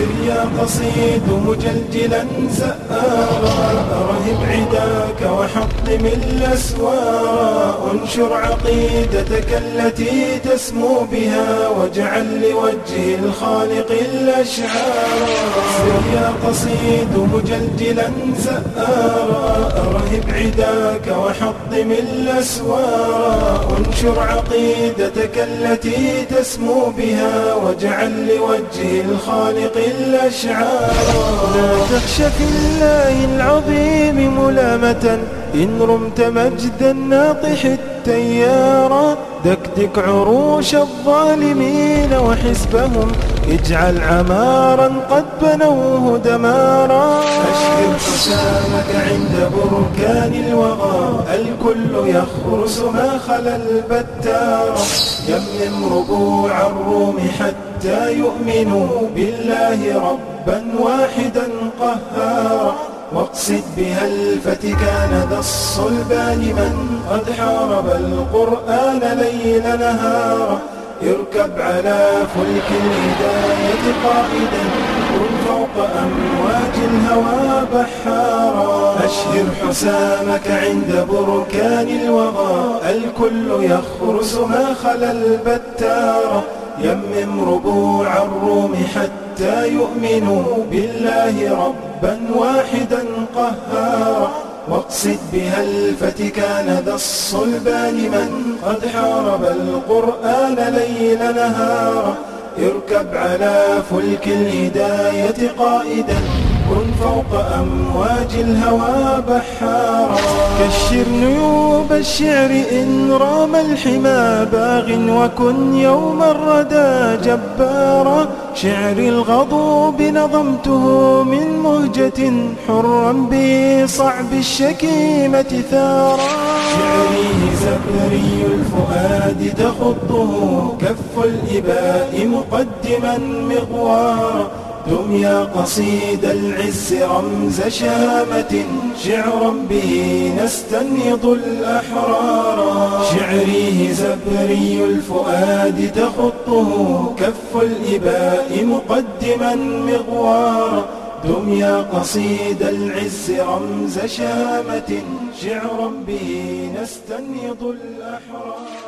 سر يا قصيد مجلجلا سآرا، رهب عداك وحطم الأسوار، انشر عقيدتك التي تسمو بها، واجعل لوجه الخالق الأشعار. سر يا قصيد مجلجلا سآرا، رهب عداك وحطم الأسوار، انشر عقيدتك التي تسمو بها، واجعل لوجه الخالق الأشعار. لا تخش في الله العظيم ملامة، إن رمت مجدا ناطح التيارا، دكدك عروش الظالمين وحسبهم، اجعل عمارا قد بنوه دمارا. أشهر حسامك عند بركان الوغى، الكل يخرس ما خلا البتار، يمم ربوع الروم حتى يؤمنوا بالله ربا واحدا قهارا، واقصد بها الفتكان ذا الصلبان من قد حارب القرآن ليل نهارا، اركب على فلك الهداية قائدا، كن فوق أمواج الهوى بحارا. أشهر حسامك عند بركان الوغى، الكل يخرس ما خلا البتار، يمم ربوع الروم حتى يؤمنوا بالله ربا واحدا قهارا، واقصد بها الفتكان ذا الصلبان من قد حارب القرآن ليل نهارا، اركب على فلك الهداية قائدا، كن فوق أمواج الهوى بحارا. كشر نيوب الشعر إن رام الحمى باغ، وكن يوم الردى جبارا، شعري الغضوب نظمته من مهجة، حرا بصعب الشكيمة ثارا. شعري زبري الفؤاد تخطه، كف الإباء مقدما مغوارا، دم يا قصيد العز رمز شامة، شعرا به نستنهض الأحرار. شعري زبري الفؤاد تخطه، كف الإباء مقدما مغوارا، دم يا قصيد العز رمز شامة، شعرا به نستنهض الأحرار.